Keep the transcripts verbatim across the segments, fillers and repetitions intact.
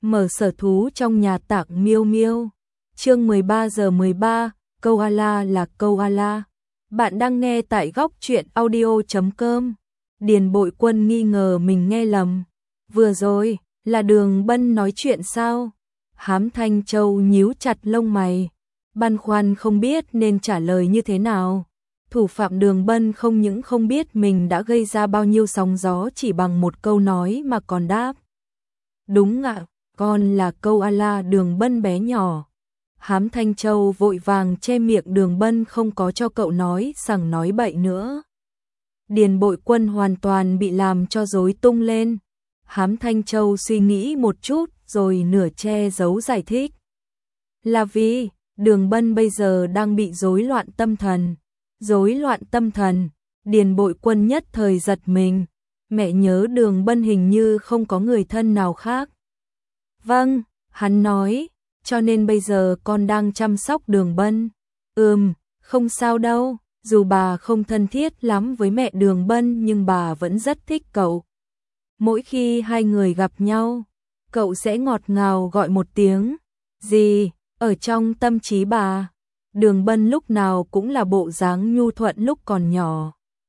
mở sở thú trong nhà tặng Miêu Miêu. Chương mười ba giờ mười ba, koala là koala. Bạn đang nghe tại góc truyện audio chấm com. Điền Bội Quân nghi ngờ mình nghe lầm. Vừa rồi, là Đường Bân nói chuyện sao? Hám Thanh Châu nhíu chặt lông mày, băn khoăn không biết nên trả lời như thế nào. Thủ phạm Đường Bân không những không biết mình đã gây ra bao nhiêu sóng gió chỉ bằng một câu nói mà còn đáp. Đúng ạ, con là koala. Đường Bân bé nhỏ. Hám Thanh Châu vội vàng che miệng Đường Bân không có cho cậu nói sằng nói bậy nữa. Điền Bội Quân hoàn toàn bị làm cho rối tung lên. Hám Thanh Châu suy nghĩ một chút rồi nửa che giấu giải thích. Là vì Đường Bân bây giờ đang bị rối loạn tâm thần. Rối loạn tâm thần? Điền Bội Quân nhất thời giật mình. Mẹ nhớ Đường Bân hình như không có người thân nào khác. Vâng, hắn nói, cho nên bây giờ con đang chăm sóc Đường Bân. Ừm, không sao đâu, dù bà không thân thiết lắm với mẹ Đường Bân nhưng bà vẫn rất thích cậu. Mỗi khi hai người gặp nhau, cậu sẽ ngọt ngào gọi một tiếng gì ở trong tâm trí bà. Đường Bân lúc nào cũng là bộ dáng nhu thuận lúc còn nhỏ.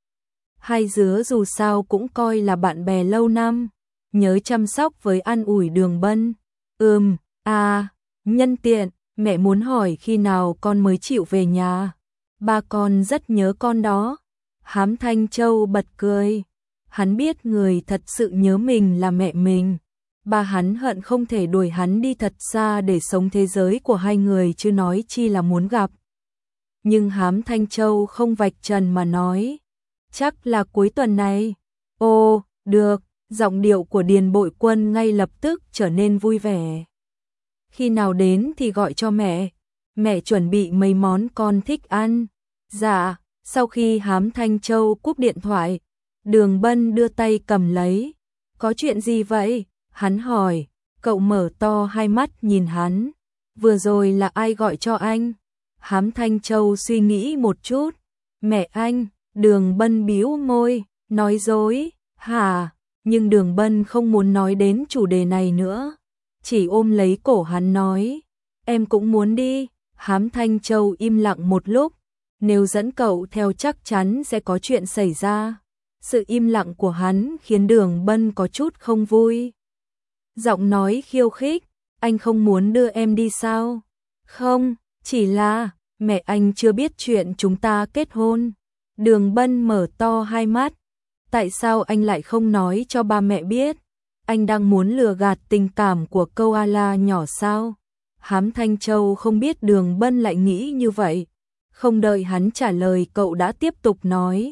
Hai đứa dù sao cũng coi là bạn bè lâu năm, nhớ chăm sóc với an ủi Đường Bân. Ừm, à, nhân tiện, mẹ muốn hỏi khi nào con mới chịu về nhà. Ba con rất nhớ con đó. Hám Thanh Châu bật cười. Hắn biết người thật sự nhớ mình là mẹ mình. Ba hắn hận không thể đuổi hắn đi thật xa để sống thế giới của hai người chứ nói chi là muốn gặp. Nhưng Hám Thanh Châu không vạch trần mà nói. Chắc là cuối tuần này. Ồ, được, giọng điệu của Điền Bội Quân ngay lập tức trở nên vui vẻ. Khi nào đến thì gọi cho mẹ. Mẹ chuẩn bị mấy món con thích ăn. Dạ, sau khi Hám Thanh Châu cúp điện thoại, Đường Bân đưa tay cầm lấy. Có chuyện gì vậy? Hắn hỏi. Cậu mở to hai mắt nhìn hắn. Vừa rồi là ai gọi cho anh? Hám Thanh Châu suy nghĩ một chút. Mẹ anh. Đường Bân bĩu môi, nói dối. Hả? Nhưng Đường Bân không muốn nói đến chủ đề này nữa, chỉ ôm lấy cổ hắn nói. Em cũng muốn đi. Hám Thanh Châu im lặng một lúc. Nếu dẫn cậu theo chắc chắn sẽ có chuyện xảy ra. Sự im lặng của hắn khiến Đường Bân có chút không vui. Giọng nói khiêu khích. Anh không muốn đưa em đi sao? Không, chỉ là mẹ anh chưa biết chuyện chúng ta kết hôn. Đường Bân mở to hai mắt. Tại sao anh lại không nói cho ba mẹ biết? Anh đang muốn lừa gạt tình cảm của koala nhỏ sao? Hám Thanh Châu không biết Đường Bân lại nghĩ như vậy. Không đợi hắn trả lời cậu đã tiếp tục nói.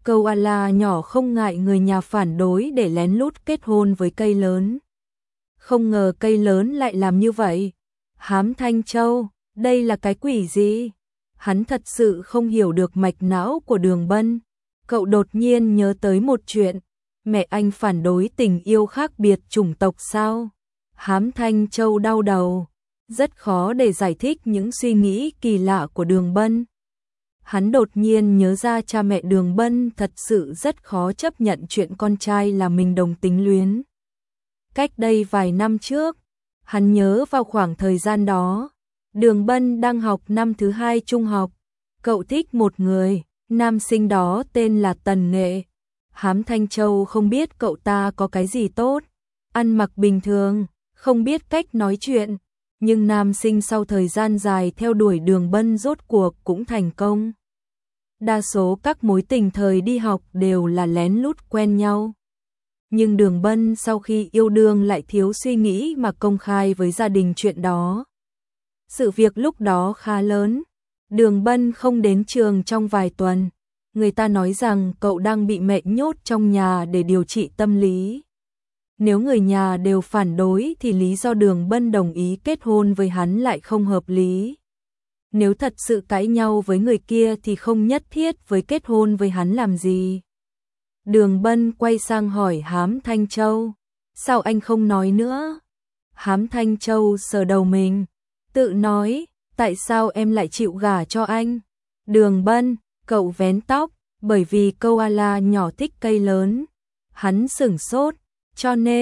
Koala nhỏ không ngại người nhà phản đối để lén lút kết hôn với cây lớn. Không ngờ cây lớn lại làm như vậy. Hám Thanh Châu, đây là cái quỷ gì? Hắn thật sự không hiểu được mạch não của Đường Bân. Cậu đột nhiên nhớ tới một chuyện. Mẹ anh phản đối tình yêu khác biệt chủng tộc sao? Hám Thanh Châu đau đầu. Rất khó để giải thích những suy nghĩ kỳ lạ của Đường Bân. Hắn đột nhiên nhớ ra cha mẹ Đường Bân thật sự rất khó chấp nhận chuyện con trai là mình đồng tính luyến. Cách đây vài năm trước, hắn nhớ vào khoảng thời gian đó, Đường Bân đang học năm thứ hai trung học. Cậu thích một người, nam sinh đó tên là Tần Nghệ. Hám Thanh Châu không biết cậu ta có cái gì tốt, ăn mặc bình thường, không biết cách nói chuyện. Nhưng nam sinh sau thời gian dài theo đuổi Đường Bân rốt cuộc cũng thành công. Đa số các mối tình thời đi học đều là lén lút quen nhau. Nhưng Đường Bân sau khi yêu đương lại thiếu suy nghĩ mà công khai với gia đình chuyện đó. Sự việc lúc đó khá lớn. Đường Bân không đến trường trong vài tuần. Người ta nói rằng cậu đang bị mẹ nhốt trong nhà để điều trị tâm lý. Nếu người nhà đều phản đối thì lý do Đường Bân đồng ý kết hôn với hắn lại không hợp lý. Nếu thật sự cãi nhau với người kia thì không nhất thiết với kết hôn với hắn làm gì. Đường Bân quay sang hỏi Hám Thanh Châu. Sao anh không nói nữa? Hám Thanh Châu sờ đầu mình. Tự nói, tại sao em lại chịu gả cho anh? Đường Bân, cậu vén tóc, bởi vì koala nhỏ thích cây lớn. Hắn sửng sốt, cho nên,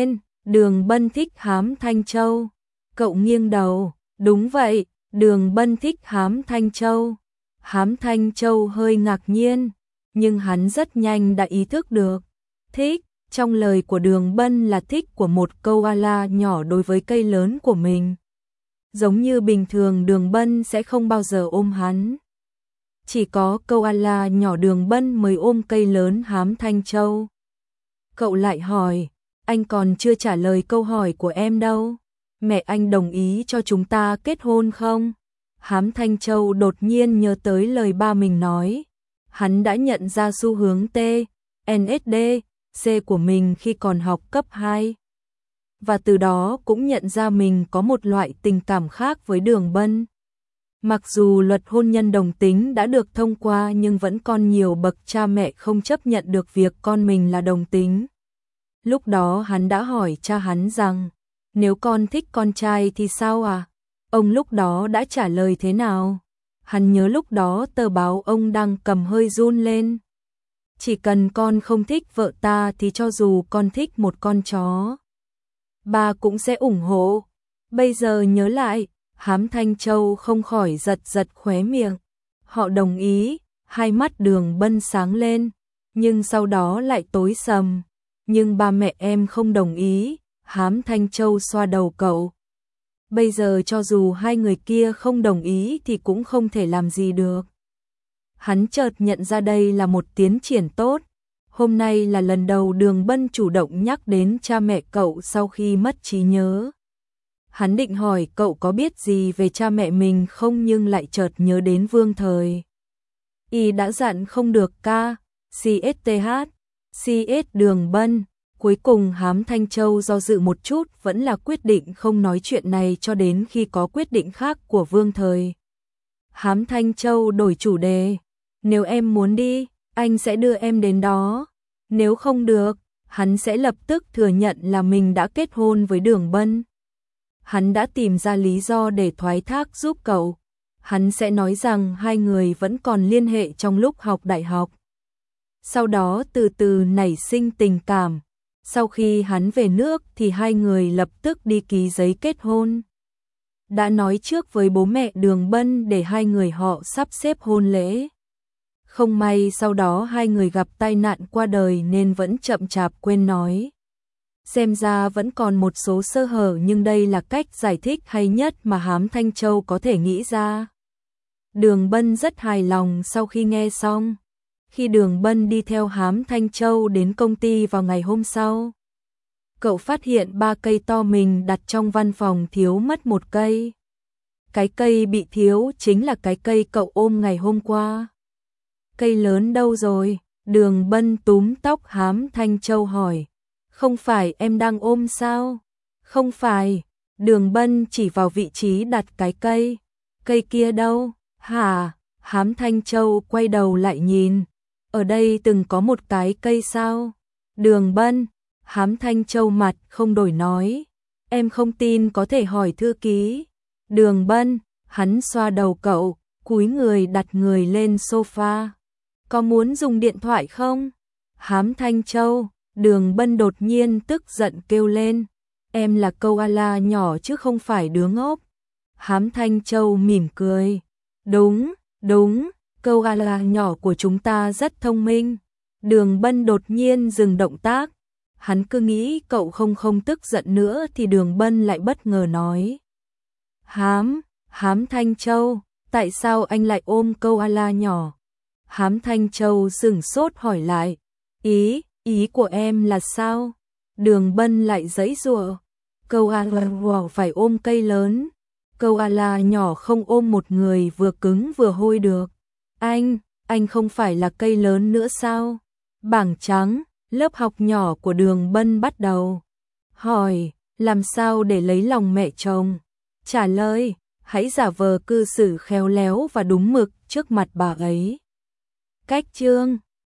Đường Bân thích Hám Thanh Châu. Cậu nghiêng đầu, đúng vậy, Đường Bân thích Hám Thanh Châu. Hám Thanh Châu hơi ngạc nhiên, nhưng hắn rất nhanh đã ý thức được. Thích, trong lời của Đường Bân là thích của một koala nhỏ đối với cây lớn của mình. Giống như bình thường Đường Bân sẽ không bao giờ ôm hắn. Chỉ có koala nhỏ Đường Bân mới ôm cây lớn Hám Thanh Châu. Cậu lại hỏi, anh còn chưa trả lời câu hỏi của em đâu. Mẹ anh đồng ý cho chúng ta kết hôn không? Hám Thanh Châu đột nhiên nhớ tới lời ba mình nói. Hắn đã nhận ra xu hướng T, en ét đê, C của mình khi còn học cấp hai. Và từ đó cũng nhận ra mình có một loại tình cảm khác với Đường Bân. Mặc dù luật hôn nhân đồng tính đã được thông qua nhưng vẫn còn nhiều bậc cha mẹ không chấp nhận được việc con mình là đồng tính. Lúc đó hắn đã hỏi cha hắn rằng, nếu con thích con trai thì sao à? Ông lúc đó đã trả lời thế nào? Hắn nhớ lúc đó tờ báo ông đang cầm hơi run lên. Chỉ cần con không thích vợ ta thì cho dù con thích một con chó, ba cũng sẽ ủng hộ. Bây giờ nhớ lại, Hám Thanh Châu không khỏi giật giật khóe miệng. Họ đồng ý, hai mắt Đường Bân sáng lên, nhưng sau đó lại tối sầm. Nhưng ba mẹ em không đồng ý, Hám Thanh Châu xoa đầu cậu. Bây giờ cho dù hai người kia không đồng ý thì cũng không thể làm gì được. Hắn chợt nhận ra đây là một tiến triển tốt. Hôm nay là lần đầu Đường Bân chủ động nhắc đến cha mẹ cậu sau khi mất trí nhớ. Hắn định hỏi cậu có biết gì về cha mẹ mình không nhưng lại chợt nhớ đến Vương Thời. Y đã dặn không được ca, xê ét tê hát, xê ét Đường Bân. Cuối cùng Hám Thanh Châu do dự một chút vẫn là quyết định không nói chuyện này cho đến khi có quyết định khác của Vương Thời. Hám Thanh Châu đổi chủ đề. Nếu em muốn đi, anh sẽ đưa em đến đó. Nếu không được, hắn sẽ lập tức thừa nhận là mình đã kết hôn với Đường Bân. Hắn đã tìm ra lý do để thoái thác giúp cậu. Hắn sẽ nói rằng hai người vẫn còn liên hệ trong lúc học đại học. Sau đó từ từ nảy sinh tình cảm. Sau khi hắn về nước thì hai người lập tức đi ký giấy kết hôn. Đã nói trước với bố mẹ Đường Bân để hai người họ sắp xếp hôn lễ. Không may sau đó hai người gặp tai nạn qua đời nên vẫn chậm chạp quên nói. Xem ra vẫn còn một số sơ hở nhưng đây là cách giải thích hay nhất mà Hám Thanh Châu có thể nghĩ ra. Đường Bân rất hài lòng sau khi nghe xong. Khi Đường Bân đi theo Hám Thanh Châu đến công ty vào ngày hôm sau, cậu phát hiện ba cây to mình đặt trong văn phòng thiếu mất một cây. Cái cây bị thiếu chính là cái cây cậu ôm ngày hôm qua. Cây lớn đâu rồi? Đường Bân túm tóc Hám Thanh Châu hỏi. Không phải em đang ôm sao? Không phải. Đường Bân chỉ vào vị trí đặt cái cây. Cây kia đâu? Hả? Hám Thanh Châu quay đầu lại nhìn. Ở đây từng có một cái cây sao? Đường Bân. Hám Thanh Châu mặt không đổi nói. Em không tin có thể hỏi thư ký. Đường Bân. Hắn xoa đầu cậu, cúi người đặt người lên sofa. Có muốn dùng điện thoại không? Hám Thanh Châu. Đường Bân đột nhiên tức giận kêu lên. Em là koala nhỏ chứ không phải đứa ngốc. Hám Thanh Châu mỉm cười. Đúng, đúng, koala nhỏ của chúng ta rất thông minh. Đường Bân đột nhiên dừng động tác. Hắn cứ nghĩ cậu không không tức giận nữa thì Đường Bân lại bất ngờ nói. Hám, Hám Thanh Châu, tại sao anh lại ôm koala nhỏ? Hám Thanh Châu sửng sốt hỏi lại. Ý, ý của em là sao? Đường Bân lại giãy giụa. Koala phải ôm cây lớn. Koala nhỏ không ôm một người vừa cứng vừa hôi được. Anh, anh không phải là cây lớn nữa sao? Bảng trắng, lớp học nhỏ của Đường Bân bắt đầu. Hỏi, làm sao để lấy lòng mẹ chồng? Trả lời, hãy giả vờ cư xử khéo léo và đúng mực trước mặt bà ấy. Cách chương